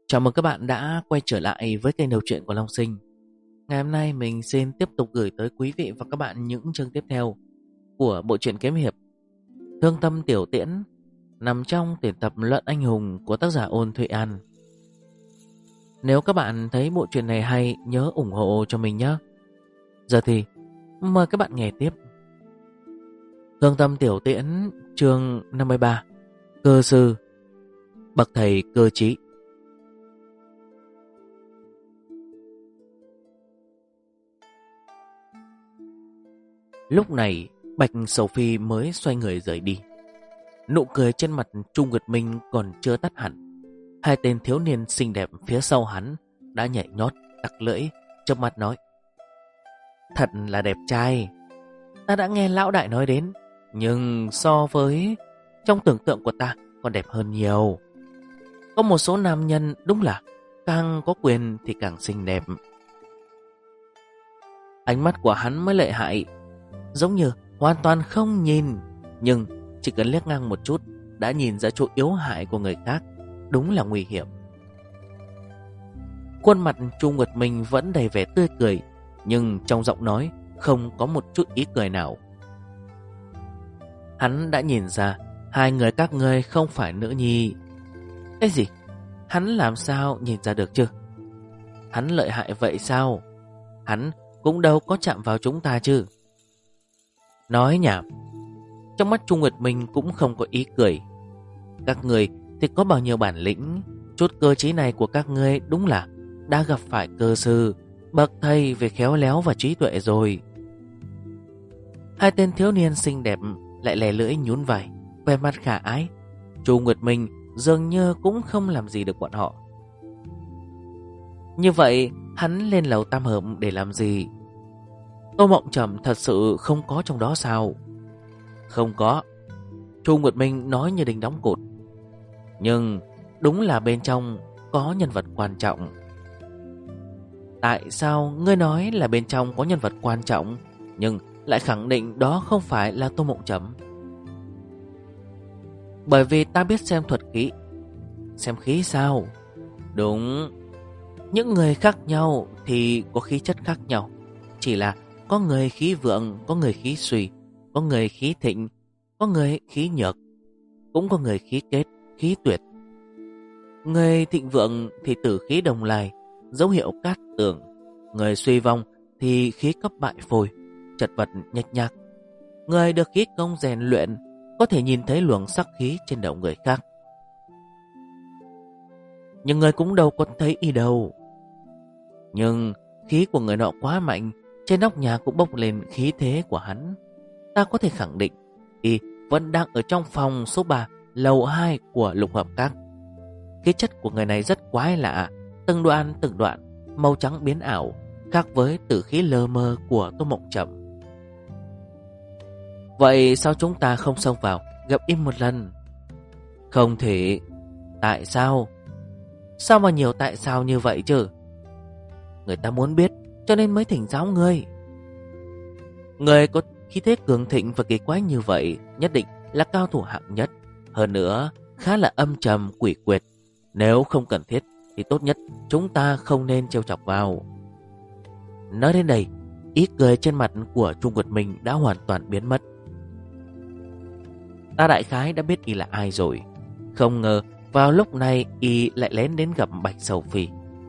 Chào mừng các bạn đã quay trở lại với kênh Đọc truyện của Long Sinh. Ngày hôm nay mình xin tiếp tục gửi tới quý vị và các bạn những chương tiếp theo của bộ truyện kiếm hiệp Thương Tâm Tiểu Tiễn, nằm trong tuyển tập Luận Anh Hùng của tác giả Ôn Thụy An. Nếu các bạn thấy bộ truyện này hay, nhớ ủng hộ cho mình nhé. Giờ thì mời các bạn nghe tiếp. Thương Tâm Tiểu Tiễn, chương 53, Cơ sư, bậc thầy cơ trí. Lúc này Bạch Sầu Phi mới xoay người rời đi. Nụ cười trên mặt Trung Nguyệt Minh còn chưa tắt hẳn. Hai tên thiếu niên xinh đẹp phía sau hắn đã nhảy nhót, tặc lưỡi, chớp mắt nói: Thật là đẹp trai. Ta đã nghe lão đại nói đến, nhưng so với trong tưởng tượng của ta còn đẹp hơn nhiều. Có một số nam nhân đúng là càng có quyền thì càng xinh đẹp. Ánh mắt của hắn mới lợi hại, giống như hoàn toàn không nhìn, nhưng chỉ cần liếc ngang một chút đã nhìn ra chỗ yếu hại của người khác, đúng là nguy hiểm. Khuôn mặt Chu Nguyệt Minh vẫn đầy vẻ tươi cười, nhưng trong giọng nói không có một chút ý cười nào. Hắn đã nhìn ra hai người các ngươi không phải nữ nhi. Cái gì? Hắn làm sao nhìn ra được chứ? Hắn lợi hại vậy sao? Hắn cũng đâu có chạm vào chúng ta chứ. Nói nhảm. Trong mắt Trung Nguyệt Minh cũng không có ý cười. Các người thì có bao nhiêu bản lĩnh, chút cơ trí này của các ngươi đúng là đã gặp phải cơ sư, bậc thầy về khéo léo và trí tuệ rồi. Hai tên thiếu niên xinh đẹp lại lè lưỡi nhún vai, vẻ mặt khả ái. Chu Nguyệt Minh dường như cũng không làm gì được bọn họ. Như vậy hắn lên lầu tam hợp để làm gì? Tô Mộng Trầm thật sự không có trong đó sao? Không có. Chu Nguyệt Minh nói như đinh đóng cột. Nhưng đúng là bên trong có nhân vật quan trọng. Tại sao ngươi nói là bên trong có nhân vật quan trọng, nhưng lại khẳng định đó không phải là Tô Mộng Trầm? Bởi vì ta biết xem thuật khí. Xem khí sao? Đúng. Những người khác nhau thì có khí chất khác nhau. Chỉ là có người khí vượng, có người khí suy, có người khí thịnh, có người khí nhược, cũng có người khí kết, khí tuyệt. Người thịnh vượng thì tử khí đồng lai, dấu hiệu cát tường. Người suy vong thì khí cấp bại phôi, chật vật nhếch nhác. Người được khí công rèn luyện có thể nhìn thấy luồng sắc khí trên đầu người khác. Nhưng người cũng đâu có thấy y đâu. Nhưng khí của người nọ quá mạnh, trên nóc nhà cũng bốc lên khí thế của hắn. Ta có thể khẳng định y vẫn đang ở trong phòng số 3, lầu 2 của Lục Hợp Các. Khí chất của người này rất quái lạ, từng đoạn màu trắng biến ảo, khác với tử khí lơ mơ của Tô Mộng Trầm. Vậy sao chúng ta không xông vào gặp im một lần? Không thể. Tại sao? Sao mà nhiều tại sao như vậy chứ? Người ta muốn biết cho nên mới thỉnh giáo ngươi. Người có khí thế cường thịnh và kỳ quái như vậy nhất định là cao thủ hạng nhất. Hơn nữa khá là âm trầm quỷ quyệt. Nếu không cần thiết thì tốt nhất chúng ta không nên trêu chọc vào. Nói đến đây, ý cười trên mặt của Trung Nguyệt Minh đã hoàn toàn biến mất. Ta đại khái đã biết y là ai rồi. Không ngờ vào lúc này y lại lén đến gặp Bạch Sầu Phi.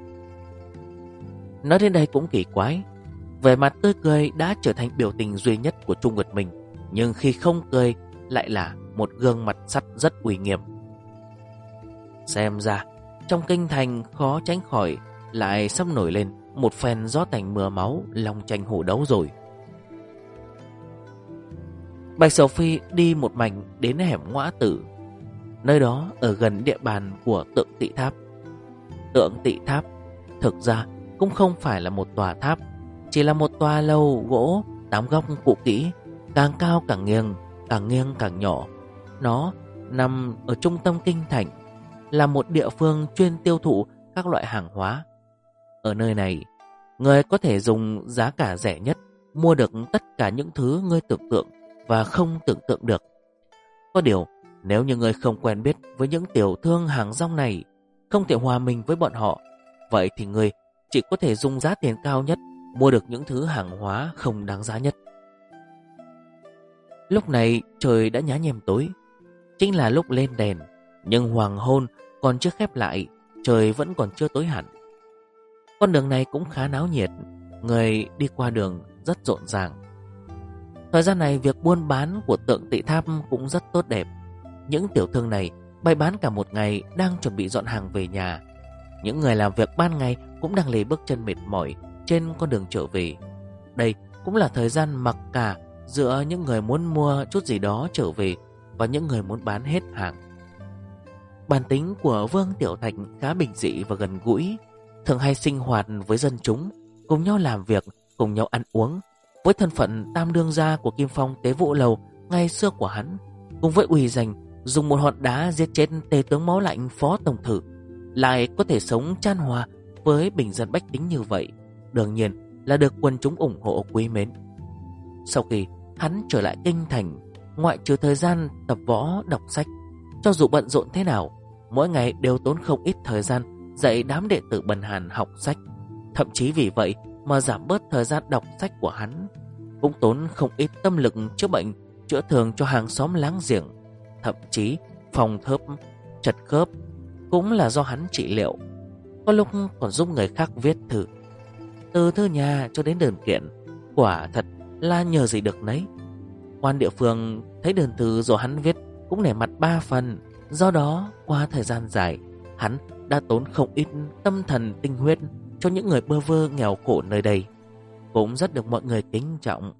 Nói đến đây cũng kỳ quái, vẻ mặt tươi cười đã trở thành biểu tình duy nhất của Trung Nguyệt Minh, nhưng khi không cười lại là một gương mặt sắt rất uy nghiêm. Xem ra trong kinh thành khó tránh khỏi lại sắp nổi lên một phen gió tành mưa máu, long tranh hổ đấu rồi. Bạch Sầu Phi đi một mảnh đến hẻm Ngõa Tử. Nơi đó ở gần địa bàn của Tượng Tị Tháp. Tượng Tị Tháp thực ra cũng không phải là một tòa tháp, chỉ là một tòa lầu gỗ 8 góc cũ kỹ, càng cao càng nghiêng càng nhỏ. Nó nằm ở trung tâm kinh thành, là một địa phương chuyên tiêu thụ các loại hàng hóa. Ở nơi này, người có thể dùng giá cả rẻ nhất mua được tất cả những thứ ngươi tưởng tượng và không tưởng tượng được. Có điều, nếu như ngươi không quen biết với những tiểu thương hàng rong này, không thể hòa mình với bọn họ, vậy thì ngươi chỉ có thể dùng giá tiền cao nhất mua được những thứ hàng hóa không đáng giá nhất. Lúc này trời đã nhá nhem tối, chính là lúc lên đèn, nhưng hoàng hôn còn chưa khép lại, trời vẫn còn chưa tối hẳn. Con đường này cũng khá náo nhiệt, người đi qua đường rất rộn ràng. Thời gian này việc buôn bán của Tượng Tỵ Tháp cũng rất tốt đẹp. Những tiểu thương này bày bán cả một ngày đang chuẩn bị dọn hàng về nhà. Những người làm việc ban ngày cũng đang lê bước chân mệt mỏi trên con đường trở về. Đây cũng là thời gian mặc cả giữa những người muốn mua chút gì đó trở về và những người muốn bán hết hàng. Bản tính của Vương Tiểu Thạch khá bình dị và gần gũi, thường hay sinh hoạt với dân chúng, cùng nhau làm việc, cùng nhau ăn uống. Với thân phận tam đương gia của Kim Phong Tế Vũ Lầu ngày xưa của hắn, cùng với uy danh dùng một hòn đá giết chết tề tướng máu lạnh Phó Tổng Thử, lại có thể sống chan hòa với bình dân bách tính như vậy, đương nhiên là được quần chúng ủng hộ quý mến. Sau khi hắn trở lại kinh thành, ngoại trừ thời gian tập võ đọc sách, cho dù bận rộn thế nào, mỗi ngày đều tốn không ít thời gian dạy đám đệ tử bần hàn học sách. Thậm chí vì vậy mà giảm bớt thời gian đọc sách của hắn, cũng tốn không ít tâm lực chữa bệnh, chữa thương cho hàng xóm láng giềng. Thậm chí phòng thớp, chật khớp cũng là do hắn trị liệu. Có lúc còn giúp người khác viết thư, từ thư nhà cho đến đơn kiện, quả thật là nhờ gì được nấy. Quan địa phương thấy đơn thư do hắn viết cũng nể mặt 3 phần. Do đó qua thời gian dài, hắn đã tốn không ít tâm thần tinh huyết cho những người bơ vơ nghèo khổ nơi đây, cũng rất được mọi người kính trọng.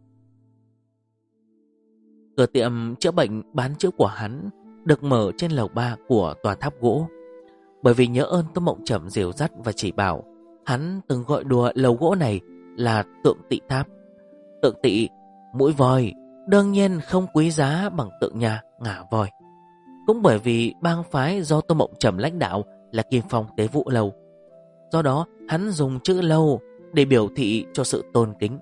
Cửa tiệm chữa bệnh bán chữa của hắn được mở trên lầu 3 của tòa tháp gỗ. Bởi vì nhớ ơn Tô Mộng Trầm dìu dắt và chỉ bảo, hắn từng gọi đùa lầu gỗ này là Tượng Tỵ Tháp. Tượng tỵ, mũi voi, đương nhiên không quý giá bằng tượng nhà ngả voi. Cũng bởi vì bang phái do Tô Mộng Trầm lãnh đạo là Kim Phong Tế Vũ Lâu, do đó hắn dùng chữ lâu để biểu thị cho sự tôn kính.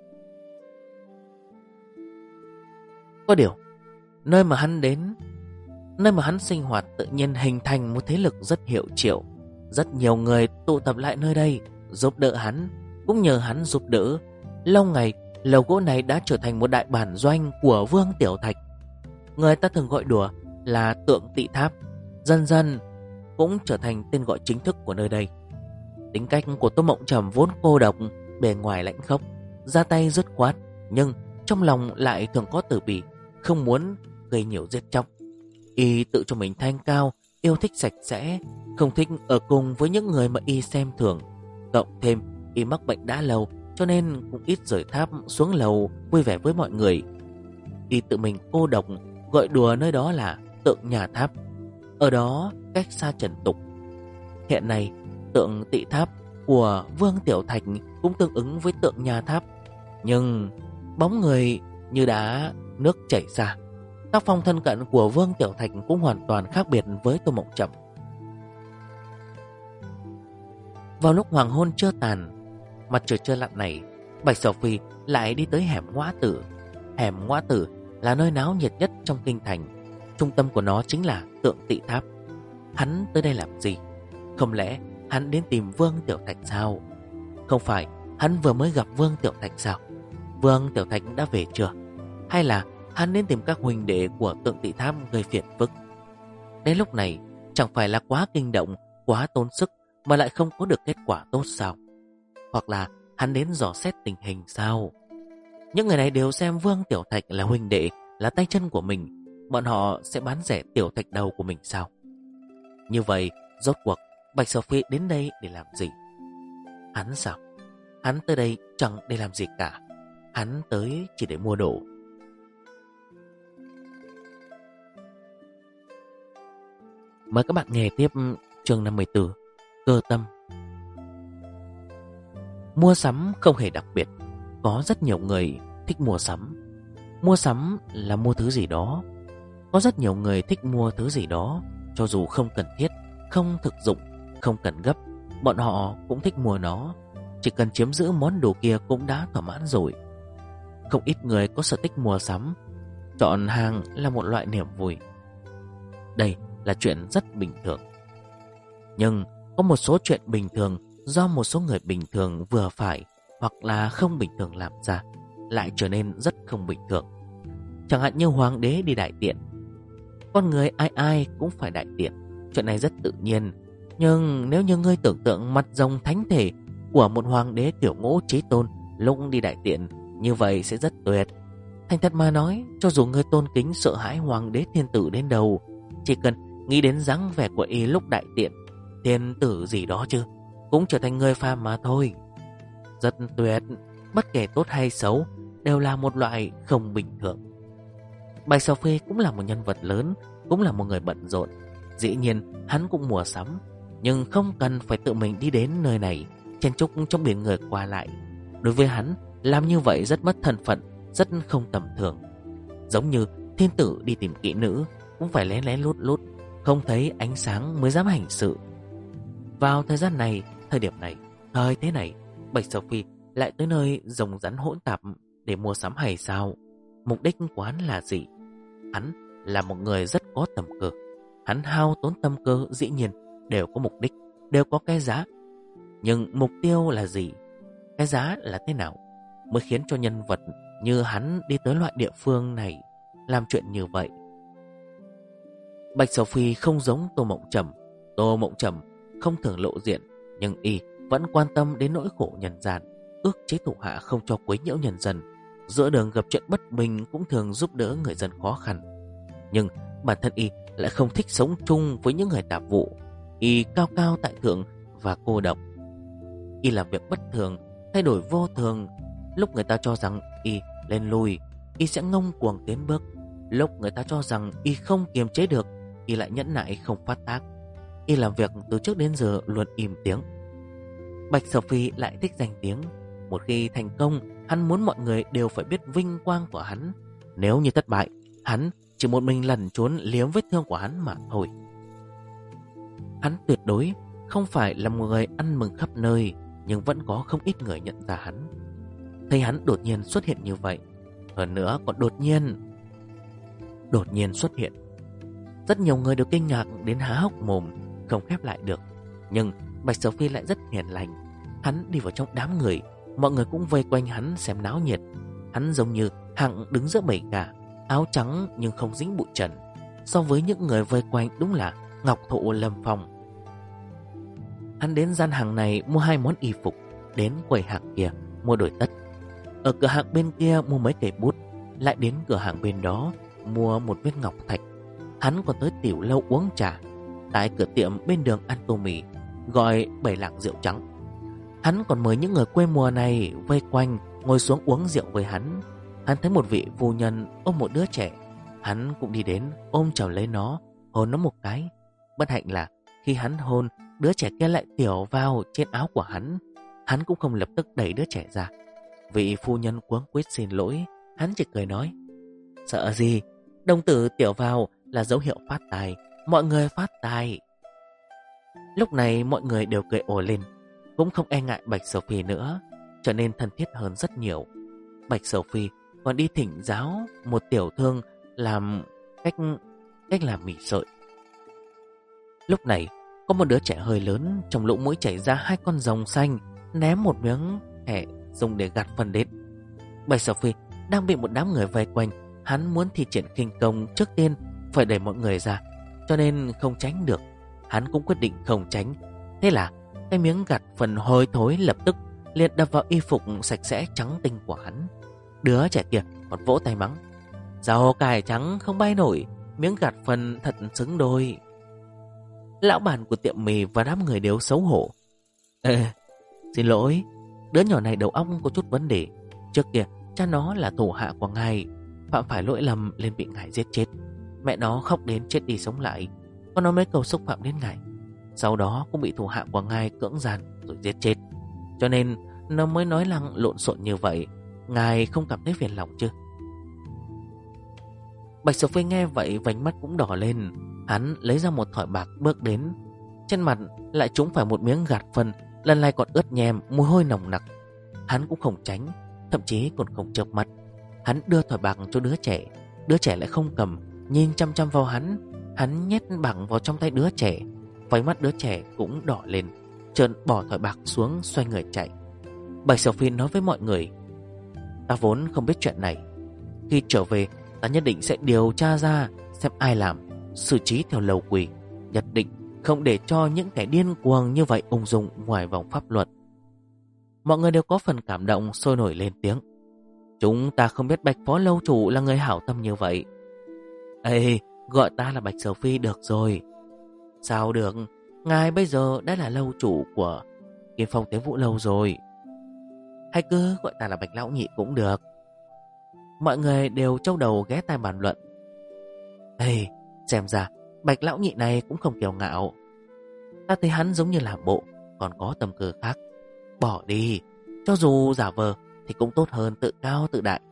Có điều, nơi mà hắn đến, nơi mà hắn sinh hoạt tự nhiên hình thành một thế lực rất hiệu triệu. Rất nhiều người tụ tập lại nơi đây giúp đỡ hắn, cũng nhờ hắn giúp đỡ. Lâu ngày, lầu gỗ này đã trở thành một đại bản doanh của Vương Tiểu Thạch. Người ta thường gọi đùa là Tượng Tỵ Tháp, dần dần cũng trở thành tên gọi chính thức của nơi đây. Tính cách của Tô Mộng Trầm vốn cô độc, bề ngoài lãnh khốc, ra tay dứt khoát, nhưng trong lòng lại thường có từ bi, không muốn gây nhiều giết chóc. Y tự cho mình thanh cao, yêu thích sạch sẽ, không thích ở cùng với những người mà y xem thường. Cộng thêm y mắc bệnh đã lâu, cho nên cũng ít rời tháp xuống lầu vui vẻ với mọi người. Y tự mình cô độc, gọi đùa nơi đó là Tượng Nhà Tháp, ở đó cách xa trần tục. Hiện nay Tượng Tỵ Tháp của Vương Tiểu Thạch cũng tương ứng với Tượng Nhà Tháp, nhưng bóng người như đá nước chảy xa. Tác phong thân cận của Vương Tiểu Thạch cũng hoàn toàn khác biệt với Tô Mộng Trầm. Vào lúc hoàng hôn chưa tàn, mặt trời chưa lặn này, Bạch Sở Phi lại đi tới hẻm Ngõa Tử. Hẻm Ngõa Tử là nơi náo nhiệt nhất trong kinh thành. Trung tâm của nó chính là Tượng Tỵ Tháp. Hắn tới đây làm gì? Không lẽ hắn đến tìm Vương Tiểu Thạch sao? Không phải hắn vừa mới gặp Vương Tiểu Thạch sao? Vương Tiểu Thạch đã về chưa? Hay là hắn đến tìm các huynh đệ của Tượng Tỵ Tháp gây phiền phức? Đến lúc này chẳng phải là quá kinh động, quá tốn sức mà lại không có được kết quả tốt sao? Hoặc là hắn đến dò xét tình hình sao? Những người này đều xem Vương Tiểu Thạch là huynh đệ, là tay chân của mình. Bọn họ sẽ bán rẻ Tiểu Thạch đầu của mình sao? Như vậy rốt cuộc Bạch Sở Phi đến đây để làm gì? Hắn sao? Hắn tới đây chẳng để làm gì cả. Hắn tới chỉ để mua đồ. Mời các bạn nghe tiếp chương 54, Cơ Tâm. Mua sắm không hề đặc biệt. Có rất nhiều người thích mua sắm. Mua sắm là mua thứ gì đó. Có rất nhiều người thích mua thứ gì đó, cho dù không cần thiết, không thực dụng, không cần gấp, bọn họ cũng thích mua nó. Chỉ cần chiếm giữ món đồ kia cũng đã thỏa mãn rồi. Không ít người có sở thích mua sắm. Chọn hàng là một loại niềm vui. Đây là chuyện rất bình thường. Nhưng Có một số chuyện bình thường do một số người bình thường vừa phải hoặc là không bình thường làm ra lại trở nên rất không bình thường. Chẳng hạn như hoàng đế đi đại tiện. Con người ai ai cũng phải đại tiện, chuyện này rất tự nhiên. Nhưng nếu như ngươi tưởng tượng mặt rồng thánh thể của một hoàng đế kiểu Ngũ Chí Tôn lúc đi đại tiện, như vậy sẽ rất tuyệt. Thành thật mà nói, cho dù ngươi tôn kính sợ hãi hoàng đế thiên tử đến đâu, chỉ cần nghĩ đến dáng vẻ của y lúc đại tiện, thiên tử gì đó chứ, cũng trở thành người phàm mà thôi. Rất tuyệt, bất kể tốt hay xấu đều là một loại không bình thường. Bạch Sầu Phi cũng là một nhân vật lớn, cũng là một người bận rộn. Dĩ nhiên hắn cũng mua sắm, nhưng không cần phải tự mình đi đến nơi này chen chúc trong biển người qua lại. Đối với hắn, làm như vậy rất mất thân phận, rất không tầm thường. Giống như thiên tử đi tìm kỹ nữ cũng phải lén lén lút lút, không thấy ánh sáng mới dám hành sự. Vào thời gian này, thời điểm này, thời thế này, Bạch Sầu Phi lại tới nơi rồng rắn hỗn tạp để mua sắm hay sao? Mục đích của hắn là gì? Hắn là một người rất có tầm cơ. Hắn hao tốn tâm cơ dĩ nhiên đều có mục đích, đều có cái giá. Nhưng mục tiêu là gì? Cái giá là thế nào mới khiến cho nhân vật như hắn đi tới loại địa phương này làm chuyện như vậy? Bạch Sầu Phi không giống Tô Mộng Trầm. Tô Mộng Trầm không thường lộ diện, nhưng y vẫn quan tâm đến nỗi khổ nhân gian, ước chế thủ hạ không cho quấy nhiễu nhân dân. Giữa đường gặp chuyện bất bình cũng thường giúp đỡ người dân khó khăn. Nhưng bản thân y lại không thích sống chung với những người tạp vụ. Y cao cao tại thượng và cô độc. Y làm việc bất thường, thay đổi vô thường. Lúc người ta cho rằng y lên lui, y sẽ ngông cuồng tiến bước. Lúc người ta cho rằng y không kiềm chế được, y lại nhẫn nại không phát tác. Y làm việc từ trước đến giờ luôn im tiếng. Bạch Sầu Phi lại thích danh tiếng. Một khi thành công, hắn muốn mọi người đều phải biết vinh quang của hắn. Nếu như thất bại, hắn chỉ một mình lẩn trốn liếm vết thương của hắn mà thôi. Hắn tuyệt đối không phải là một người ăn mừng khắp nơi, nhưng vẫn có không ít người nhận ra hắn. Thấy hắn đột nhiên xuất hiện như vậy, hơn nữa còn đột nhiên xuất hiện, rất nhiều người đều kinh ngạc đến há hốc mồm, không khép lại được. Nhưng Bạch Sầu Phi lại rất hiền lành. Hắn đi vào trong đám người, mọi người cũng vây quanh hắn xem náo nhiệt. Hắn giống như hạng đứng giữa bầy gà, áo trắng nhưng không dính bụi trần. So với những người vây quanh đúng là ngọc thụ lâm phong. Hắn đến gian hàng này mua 2 món y phục, đến quầy hàng kia mua đôi tất, ở cửa hàng bên kia mua mấy cây bút, lại đến cửa hàng bên đó mua một viên ngọc thạch. Hắn còn tới tiểu lâu uống trà, tại cửa tiệm bên đường ăn tô mì, gọi 7 lạng rượu trắng. Hắn còn mời những người quê mùa này vây quanh ngồi xuống uống rượu với hắn. Hắn thấy một vị phu nhân ôm một đứa trẻ, hắn cũng đi đến ôm chào lấy nó, hôn nó một cái. Bất hạnh là khi hắn hôn, đứa trẻ kia lại tiểu vào trên áo của hắn. Hắn cũng không lập tức đẩy đứa trẻ ra. Vị phu nhân cuống quýt xin lỗi, hắn chỉ cười nói: sợ gì, đồng tử tiểu vào là dấu hiệu phát tài, mọi người phát tài. Lúc này mọi người đều cười ồ lên, cũng không e ngại Bạch Sầu Phi nữa, trở nên thân thiết hơn rất nhiều. Bạch Sầu Phi còn đi thỉnh giáo một tiểu thương làm cách làm mì sợi. Lúc này có một đứa trẻ hơi lớn, trong lỗ mũi chảy ra 2 con rồng xanh, ném một miếng thẻ dùng để gạt phân đến. Bạch Sầu Phi đang bị một đám người vây quanh, hắn muốn thi triển khinh công trước tiên phải đẩy mọi người ra, cho nên không tránh được. Hắn cũng quyết định không tránh. Thế là cái miếng gạt phần hôi thối lập tức liền đập vào y phục sạch sẽ trắng tinh của hắn. Đứa trẻ kia còn vỗ tay mắng: rau cải trắng không bay nổi, miếng gạt phần thật xứng đôi. Lão bản của tiệm mì và đám người đều xấu hổ. Xin lỗi, đứa nhỏ này đầu óc có chút vấn đề. Trước kia cha nó là thủ hạ của ngài, phạm phải lỗi lầm nên bị ngài giết chết. Mẹ nó khóc đến chết đi sống lại, còn nói mấy câu xúc phạm đến ngài. Sau đó cũng bị thủ hạ của ngài cưỡng gian rồi giết chết. Cho nên nó mới nói lăng lộn xộn như vậy. Ngài không cảm thấy phiền lòng chứ? Bạch Sầu Phi nghe vậy vành mắt cũng đỏ lên. Hắn lấy ra một thỏi bạc bước đến, trên mặt lại trúng phải một miếng gạt phân, lần này còn ướt nhèm, mùi hôi nồng nặc. Hắn cũng không tránh, thậm chí còn không chớp mắt. Hắn đưa thỏi bạc cho đứa trẻ, đứa trẻ lại không cầm, nhìn chăm chăm vào hắn. Hắn nhét bạc vào trong tay đứa trẻ, Váy mắt đứa trẻ cũng đỏ lên, chợt bỏ thỏi bạc xuống, xoay người chạy. Bạch Sầu Phi nói với mọi người: ta vốn không biết chuyện này. Khi trở về, ta nhất định sẽ điều tra ra xem ai làm, xử trí theo lầu quỷ. Nhất định không để cho những kẻ điên cuồng như vậy ung dung ngoài vòng pháp luật. Mọi người đều có phần cảm động, sôi nổi lên tiếng: chúng ta không biết Bạch phó lâu chủ là người hảo tâm như vậy. Ê, gọi ta là Bạch Sầu Phi được rồi. Sao được, ngài bây giờ đã là lâu chủ của Kim Phong Tế Vũ Lâu rồi. Hay cứ gọi ta là Bạch Lão Nhị cũng được. Mọi người đều châu đầu ghé tai bàn luận. Ê, xem ra Bạch Lão Nhị này cũng không kiêu ngạo. Ta thấy hắn giống như làm bộ, còn có tâm cơ khác. Bỏ đi, cho dù giả vờ thì cũng tốt hơn tự cao tự đại.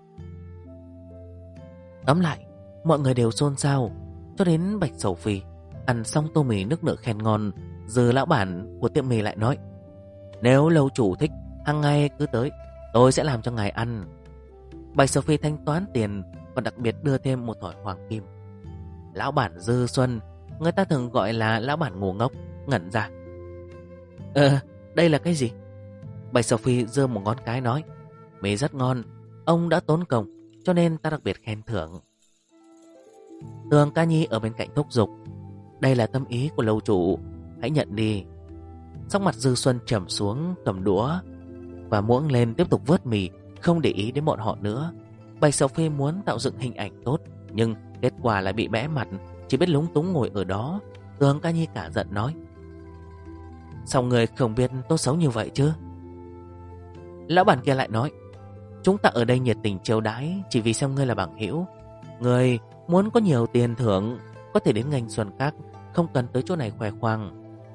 Tóm lại, mọi người đều xôn xao, cho đến Bạch Sầu Phi ăn xong tô mì nước nở khen ngon. Giờ lão bản của tiệm mì lại nói: nếu lâu chủ thích, hàng ngày cứ tới, tôi sẽ làm cho ngài ăn. Bạch Sầu Phi thanh toán tiền, còn đặc biệt đưa thêm một thỏi hoàng kim. Lão bản Dư Xuân, người ta thường gọi là lão bản ngu ngốc, ngẩn ra. Đây là cái gì? Bạch Sầu Phi giơ một ngón cái nói: mì rất ngon, ông đã tốn công, cho nên ta đặc biệt khen thưởng. Tường Ca Nhi ở bên cạnh thúc giục: đây là tâm ý của lâu chủ, hãy nhận đi. Sắc mặt Dư Xuân trầm xuống, cầm đũa và muỗng lên tiếp tục vớt mì, không để ý đến bọn họ nữa. Bạch Sầu Phi muốn tạo dựng hình ảnh tốt, nhưng kết quả lại bị bẽ mặt, chỉ biết lúng túng ngồi ở đó. Tường Ca Nhi cả giận nói: sao người không biết tốt xấu như vậy chứ? Lão bản kia lại nói: chúng ta ở đây nhiệt tình chiêu đãi chỉ vì xem ngươi là bằng hữu. Người muốn có nhiều tiền thưởng có thể đến ngành xuân khác, không cần tới chỗ này khoe khoang.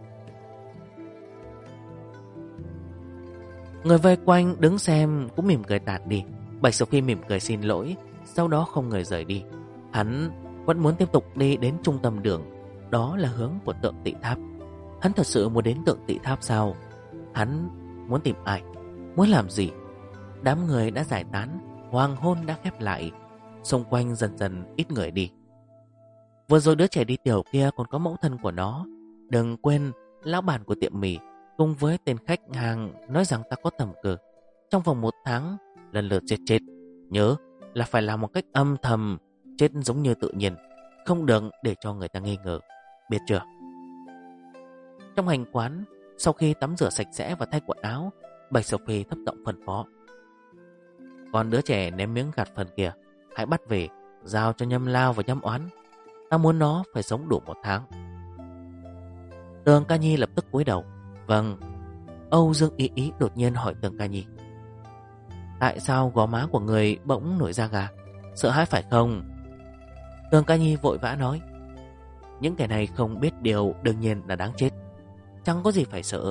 Người vây quanh đứng xem cũng mỉm cười tạt đi. Bạch Sầu Phi mỉm cười xin lỗi, sau đó không người rời đi. Hắn vẫn muốn tiếp tục đi đến trung tâm đường, đó là hướng của Tượng Tị Tháp. Hắn thật sự muốn đến Tượng Tị Tháp sao? Hắn muốn tìm ai? Muốn làm gì? Đám người đã giải tán, hoàng hôn đã khép lại, xung quanh dần dần ít người đi. Vừa rồi đứa trẻ đi tiểu kia còn có mẫu thân của nó. Đừng quên, lão bản của tiệm mì cùng với tên khách hàng nói rằng ta có tầm cờ. Trong vòng 1 tháng lần lượt chết. Nhớ là phải làm một cách âm thầm, chết giống như tự nhiên, không được để cho người ta nghi ngờ, biết chưa? Trong hành quán, sau khi tắm rửa sạch sẽ và thay quần áo, Bạch Sầu Phi thấp giọng phân phó: còn đứa trẻ ném miếng gạt phần kia, hãy bắt về, giao cho Nhâm Lao và Nhâm Oán. Ta muốn nó phải sống đủ 1 tháng. Tường Ca Nhi lập tức cúi đầu: vâng. Âu Dương Ý Ý đột nhiên hỏi Tường Ca Nhi: tại sao gò má của người bỗng nổi da gà? Sợ hãi phải không? Tường Ca Nhi vội vã nói: những kẻ này không biết điều đương nhiên là đáng chết, chẳng có gì phải sợ.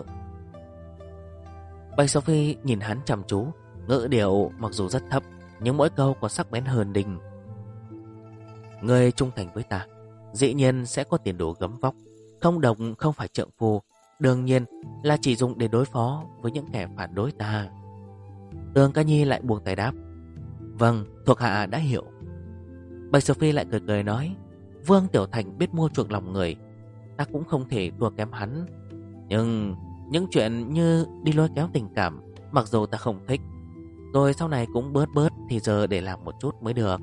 Bạch Sophie nhìn hắn chăm chú, ngữ điệu mặc dù rất thấp nhưng mỗi câu còn sắc bén hơn đinh. Người trung thành với ta, dĩ nhiên sẽ có tiền đồ gấm vóc, không độc không phải trượng phu, đương nhiên là chỉ dùng để đối phó với những kẻ phản đối ta. Tường Ca Nhi lại buông tay đáp: vâng, thuộc hạ đã hiểu. Bạch Sophie lại cười cười nói: Vương Tiểu Thành biết mua chuộc lòng người, ta cũng không thể thua kém hắn. Nhưng những chuyện như đi lôi kéo tình cảm, mặc dù ta không thích, rồi sau này cũng bớt thì giờ để làm một chút mới được.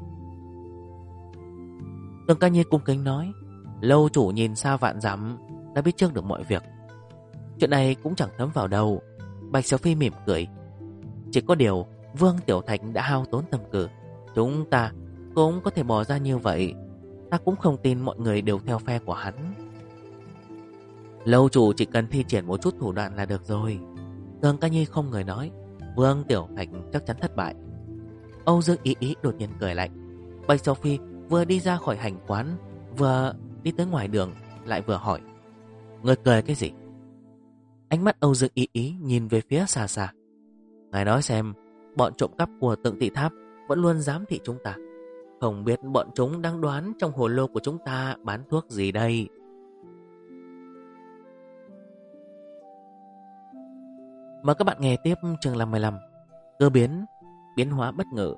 Tường Ca Nhi cung kính nói: lâu chủ nhìn xa vạn dặm, đã biết trước được mọi việc. Chuyện này cũng chẳng thấm vào đâu. Bạch Sophie mỉm cười: chỉ có điều Vương Tiểu Thành đã hao tốn tâm cơ, chúng ta cũng có thể bỏ ra như vậy. Ta cũng không tin mọi người đều theo phe của hắn. Lâu chủ chỉ cần thi triển một chút thủ đoạn là được rồi. Tường Ca Nhi không người nói: Vương Tiểu Thành chắc chắn thất bại. Âu Dương Ý Ý đột nhiên cười lạnh. Bạch Sophie vừa đi ra khỏi hành quán, vừa đi tới ngoài đường, lại vừa hỏi: người cười cái gì? Ánh mắt Âu Dương Ý Ý nhìn về phía xa xa. Ngài nói xem, bọn trộm cắp của Tượng Tị Tháp vẫn luôn giám thị chúng ta, không biết bọn chúng đang đoán trong hồ lô của chúng ta bán thuốc gì đây? Mời các bạn nghe tiếp chương 55: Cơ biến, biến hóa bất ngờ.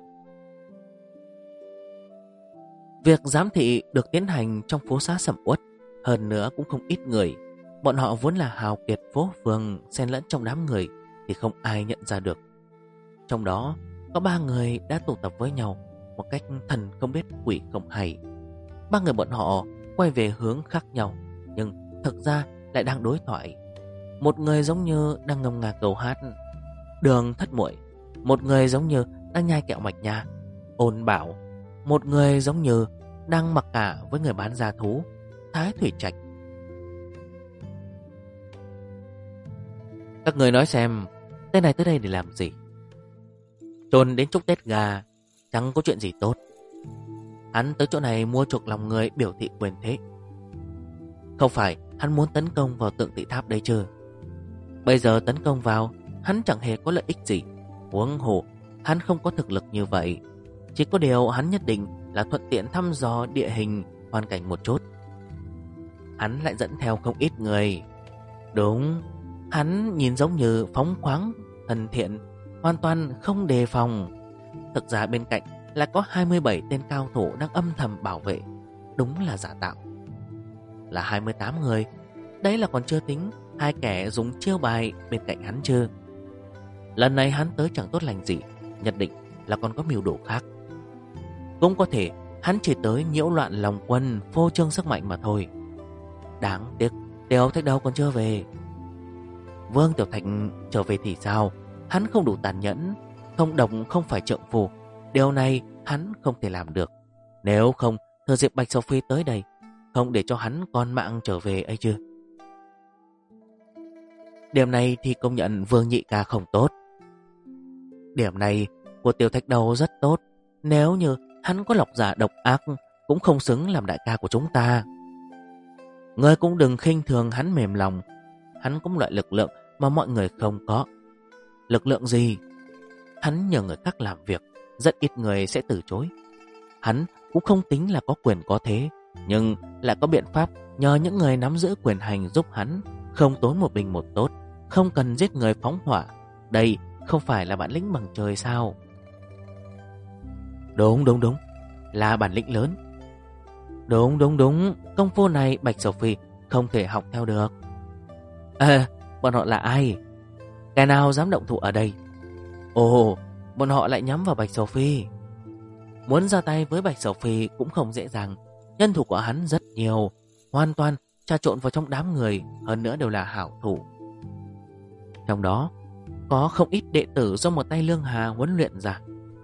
Việc giám thị được tiến hành trong phố xá sầm uất, hơn nữa cũng không ít người. Bọn họ vốn là hào kiệt phố phường, xen lẫn trong đám người thì không ai nhận ra được. Trong đó có 3 người đã tụ tập với nhau một cách thần không biết quỷ không hay. 3 người bọn họ quay về hướng khác nhau, nhưng thực ra lại đang đối thoại. Một người giống như đang ngâm nga câu hát Đường Thất Muội, một người giống như đang nhai kẹo mạch nha Ôn Bảo, một người giống như đang mặc cả với người bán da thú Thái Thủy Trạch. Các người nói xem, tên này tới đây để làm gì? Trồn đến chúc Tết gà, chẳng có chuyện gì tốt. Hắn tới chỗ này mua chuộc lòng người biểu thị quyền thế. Không phải hắn muốn tấn công vào tượng Tị Tháp đấy chứ? Bây giờ tấn công vào, hắn chẳng hề có lợi ích gì. Huống hồ, hắn không có thực lực như vậy. Chỉ có điều hắn nhất định là thuận tiện thăm dò địa hình, hoàn cảnh một chút. Hắn lại dẫn theo không ít người. Đúng, hắn nhìn giống như phóng khoáng, thân thiện, hoàn toàn không đề phòng. Thực ra bên cạnh là có 27 tên cao thủ đang âm thầm bảo vệ. Đúng là giả tạo. Là 28 người. Đấy là còn chưa tính 2 kẻ dùng chiêu bài bên cạnh hắn chưa. Lần này hắn tới chẳng tốt lành gì, nhất định là còn có mưu đồ khác. Cũng có thể hắn chỉ tới nhiễu loạn lòng quân, phô trương sức mạnh mà thôi. Đáng tiếc Tiểu Thạch Đầu còn chưa về. Vương Tiểu Thạch trở về thì sao? Hắn không đủ tàn nhẫn, không độc không phải trượng phu. Điều này hắn không thể làm được. Nếu không, thừa dịp Bạch Sầu Phi tới đây, không để cho hắn con mạng trở về ấy chứ. Điểm này thì công nhận Vương Nhị Ca không tốt. Điểm này của Tiểu Thạch Đầu rất tốt. Nếu như hắn có lọc giả độc ác, cũng không xứng làm đại ca của chúng ta. Ngươi cũng đừng khinh thường hắn mềm lòng. Hắn có một loại lực lượng mà mọi người không có. Lực lượng gì? Hắn nhờ người khác làm việc, rất ít người sẽ từ chối. Hắn cũng không tính là có quyền có thế, nhưng lại có biện pháp nhờ những người nắm giữ quyền hành giúp hắn, không tốn một bình một tốt, không cần giết người phóng hỏa. Đây không phải là bản lĩnh bằng trời sao? Đúng, là bản lĩnh lớn. Đúng, công phu này Bạch Sầu Phi không thể học theo được. Bọn họ là ai? Kẻ nào dám động thủ ở đây? Ồ, bọn họ lại nhắm vào Bạch Sầu Phi. Muốn ra tay với Bạch Sầu Phi cũng không dễ dàng. Nhân thủ của hắn rất nhiều, hoàn toàn trà trộn vào trong đám người, hơn nữa đều là hảo thủ. Trong đó có không ít đệ tử do một tay Lương Hà huấn luyện ra.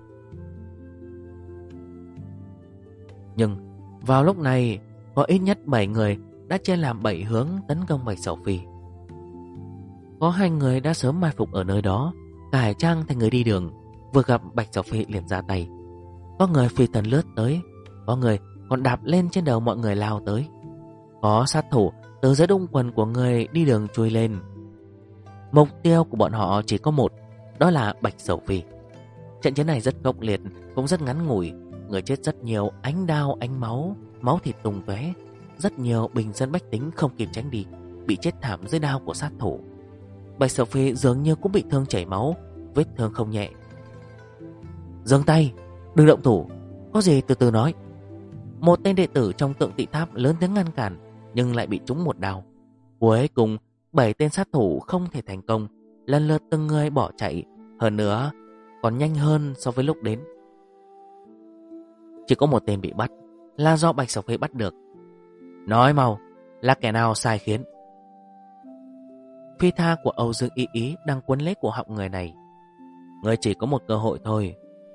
Nhưng vào lúc này có ít nhất 7 người đã chia làm 7 hướng tấn công Bạch Sầu Phi. Có 2 người đã sớm mai phục ở nơi đó, cải trang thành người đi đường, vừa gặp Bạch Sầu Phi liền ra tay. Có người phi thần lướt tới, có người còn đạp lên trên đầu mọi người lao tới. Có sát thủ từ dưới đung quần của người đi đường chui lên. Mục tiêu của bọn họ chỉ có một, đó là Bạch Sầu Phi. Trận chiến này rất khốc liệt, cũng rất ngắn ngủi. Người chết rất nhiều, ánh đao, ánh máu, máu thịt tung tóe. Rất nhiều bình dân bách tính không kịp tránh đi, bị chết thảm dưới đao của sát thủ. Bạch Sầu Phi dường như cũng bị thương chảy máu, vết thương không nhẹ. Giương tay, đừng động thủ, có gì từ từ nói. Một tên đệ tử trong tượng Tị Tháp lớn tiếng ngăn cản, nhưng lại bị trúng một đao. Cuối cùng 7 tên sát thủ không thể thành công, lần lượt từng người bỏ chạy. Hơn nữa còn nhanh hơn so với lúc đến. Chỉ có một tên bị bắt, là do Bạch Sầu Phi bắt được. Nói mau, là kẻ nào sai khiến? Phi tha của Âu Dương Y Ý đang quấn lấy cổ họng người này. Người chỉ có một cơ hội thôi.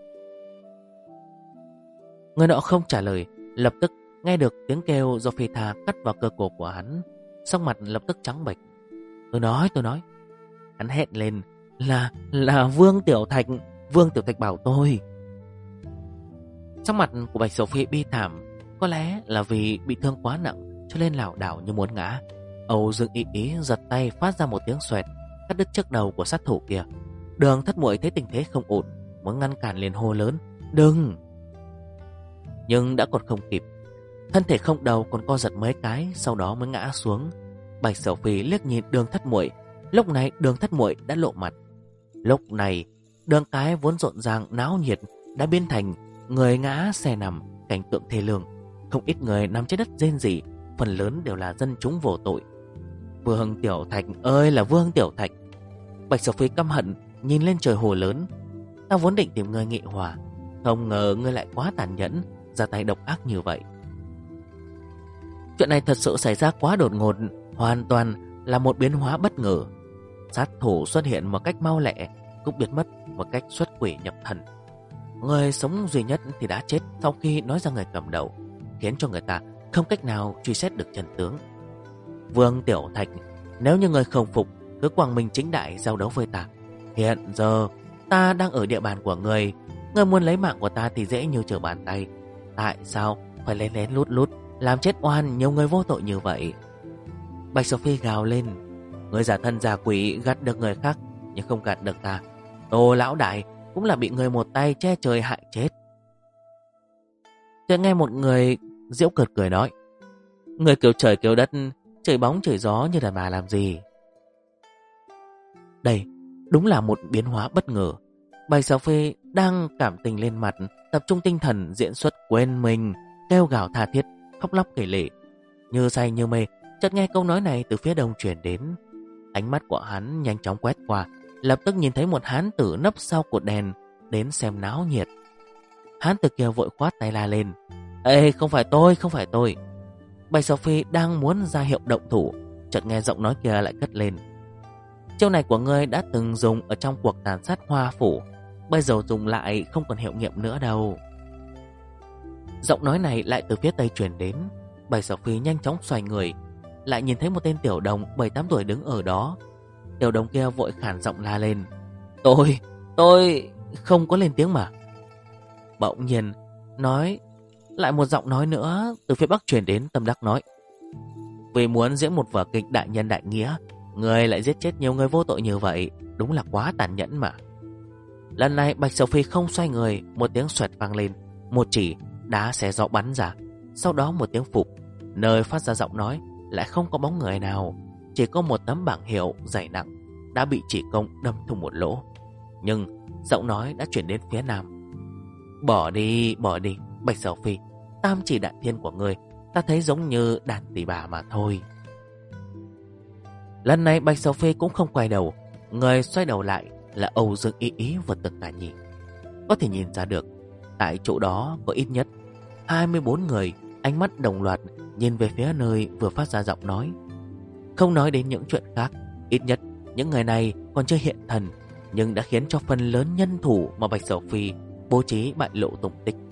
Người nọ không trả lời, lập tức nghe được tiếng kêu do phi tha cắt vào cơ cổ của hắn, sắc mặt lập tức trắng bệch. Tôi nói. Hắn hét lên, là Vương Tiểu Thạch. Vương Tiểu Thạch bảo tôi. Sắc mặt của Bạch Sầu Phi bi thảm, có lẽ là vì bị thương quá nặng cho nên lảo đảo như muốn ngã. Âu Dương Y Ý giật tay phát ra một tiếng xoẹt, cắt đứt chiếc đầu của sát thủ kia. Đường Thất Muội thấy tình thế không ổn, muốn ngăn cản liền hô lớn, đừng. Nhưng đã còn không kịp, thân thể không đầu còn co giật mấy cái, sau đó mới ngã xuống. Bạch Sầu Phi liếc nhìn Đường Thất Muội, lúc này Đường Thất Muội đã lộ mặt. Lúc này đường cái vốn rộn ràng náo nhiệt đã biến thành người ngã xe nằm, cảnh tượng thê lương. Không ít người nằm trên đất rên rỉ, phần lớn đều là dân chúng vô tội. Vương Tiểu Thạch ơi là Vương Tiểu Thạch. Bạch Sầu Phi căm hận nhìn lên trời hồ lớn. Ta vốn định tìm ngươi nghị hòa, không ngờ ngươi lại quá tàn nhẫn, ra tay độc ác như vậy. Chuyện này thật sự xảy ra quá đột ngột, hoàn toàn là một biến hóa bất ngờ. Sát thủ xuất hiện một cách mau lẹ, cũng biến mất một cách xuất quỷ nhập thần. Người sống duy nhất thì đã chết sau khi nói ra người cầm đầu, khiến cho người ta không cách nào truy xét được chân tướng. Vương Tiểu Thạch, nếu như người không phục, cứ quang minh chính đại giao đấu với ta. Hiện giờ ta đang ở địa bàn của người muốn lấy mạng của ta thì dễ như trở bàn tay. Tại sao phải lén lén lút lút làm chết oan nhiều người vô tội như vậy? Bạch Sophie gào lên. Người giả thân giả quỷ gạt được người khác, nhưng không gạt được ta. Tô lão đại cũng là bị người một tay che trời hại chết. Chợt nghe một người giễu cợt cười nói: người kêu trời kêu đất, trời bóng trời gió như đàn bà làm gì? Đây đúng là một biến hóa bất ngờ. Bạch Sophie đang cảm tình lên mặt, tập trung tinh thần diễn xuất quên mình, kêu gào tha thiết, khóc lóc kể lể. Như say như mê, chợt nghe câu nói này từ phía đông truyền đến. Ánh mắt của hắn nhanh chóng quét qua, lập tức nhìn thấy một hán tử nấp sau cột đèn đến xem náo nhiệt. Hán tử kia vội khoát tay la lên: ê, không phải tôi, không phải tôi. Bạch Sophie đang muốn ra hiệu động thủ, chợt nghe giọng nói kia lại cất lên: chiêu này của ngươi đã từng dùng ở trong cuộc tàn sát Hoa Phủ, bây giờ dùng lại không còn hiệu nghiệm nữa đâu. Giọng nói này lại từ phía tây truyền đến. Bạch Sophie nhanh chóng xoay người, lại nhìn thấy một tên tiểu đồng 7-8 tuổi đứng ở đó. Tiểu đồng kia vội khản giọng la lên: Tôi không có lên tiếng mà. Bỗng nhiên nói lại một giọng nói nữa từ phía bắc truyền đến. Tâm Đắc nói: vì muốn diễn một vở kịch đại nhân đại nghĩa, người lại giết chết nhiều người vô tội như vậy, đúng là quá tàn nhẫn mà. Lần này Bạch Sophie không xoay người, một tiếng xoẹt vang lên, một chỉ đá xé gió bắn ra. Sau đó một tiếng phục, nơi phát ra giọng nói lại không có bóng người nào, chỉ có một tấm bảng hiệu dày nặng đã bị chỉ công đâm thủng một lỗ. Nhưng giọng nói đã chuyển đến phía nam: bỏ đi, Bạch Sophie, tam chỉ đại thiên của ngươi ta thấy giống như đàn tỳ bà mà thôi. Lần này Bạch Sophie cũng không quay đầu, người xoay đầu lại là Âu Dương Ý Ý và Tần Tà Nhi. Có thể nhìn ra được, tại chỗ đó có ít nhất 24 người, ánh mắt đồng loạt nhìn về phía nơi vừa phát ra giọng nói. Không nói đến những chuyện khác, ít nhất những người này còn chưa hiện thần, nhưng đã khiến cho phần lớn nhân thủ mà Bạch Sophie bố trí bại lộ tung tích.